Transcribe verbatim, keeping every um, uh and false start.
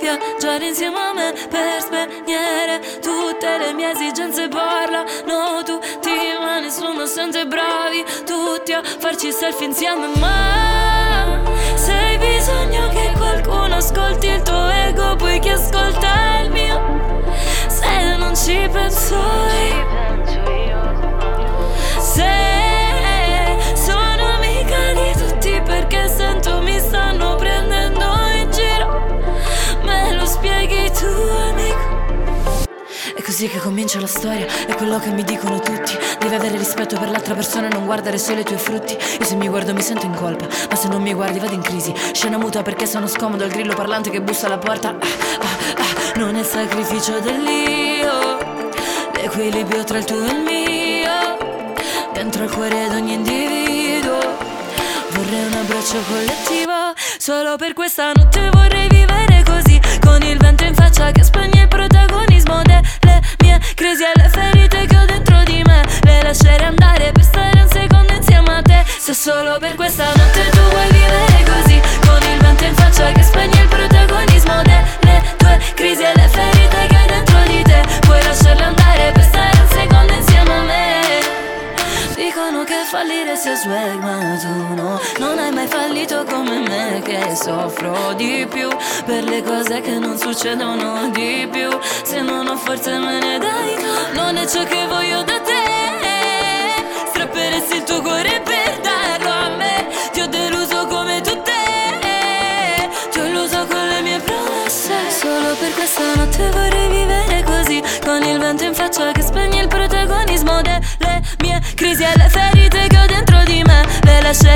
viaggiare insieme a me per spegnere tutte le mie esigenze. Parlano tutti ma nessuno sente, bravi tutti a farci selfie insieme. Ma se hai bisogno che qualcuno ascolti il tuo ego, poi chi ascolta il mio? Se non ci penso io, se sono amica di tutti perché sento mi stanno prendendo in giro, me lo spieghi tu, amico? È così che comincia la storia, è quello che mi dicono tutti. Devi avere rispetto per l'altra persona e non guardare solo i tuoi frutti. Io se mi guardo mi sento in colpa, ma se non mi guardi vado in crisi. Scena muta perché sono scomodo, il grillo parlante che bussa alla porta. ah, ah, ah. Non è il sacrificio dell'io, l'equilibrio tra il tuo e il mio, dentro il cuore di ogni individuo. Vorrei un abbraccio collettivo, solo per questa notte vorrei vivere così, con il vento in faccia che spegne il protagonismo delle mie crisi e le ferite che ho dentro di me. Le lascerei andare per stare un secondo insieme a te. Se solo per questa notte tu vuoi vivere così, con il vento in faccia che spegne il protagonismo delle tue crisi e le ferite che hai dentro di te, puoi lasciarle andare per stare un secondo insieme a me. Dicono che fallire sia swag ma tu no, non hai mai fallito come me che soffro di più per le cose che non succedono di più. Se non ho forze me ne dai, non è ciò che voglio da te. Strapperesti il tuo cuore per darlo a me. Ti ho deluso come tu te, ti ho illuso con le mie promesse. Solo per questa notte vorrei vivere così, con il vento in faccia che spegne il protagonismo delle mie crisi e le ferite che ho dentro di me. Le lascerei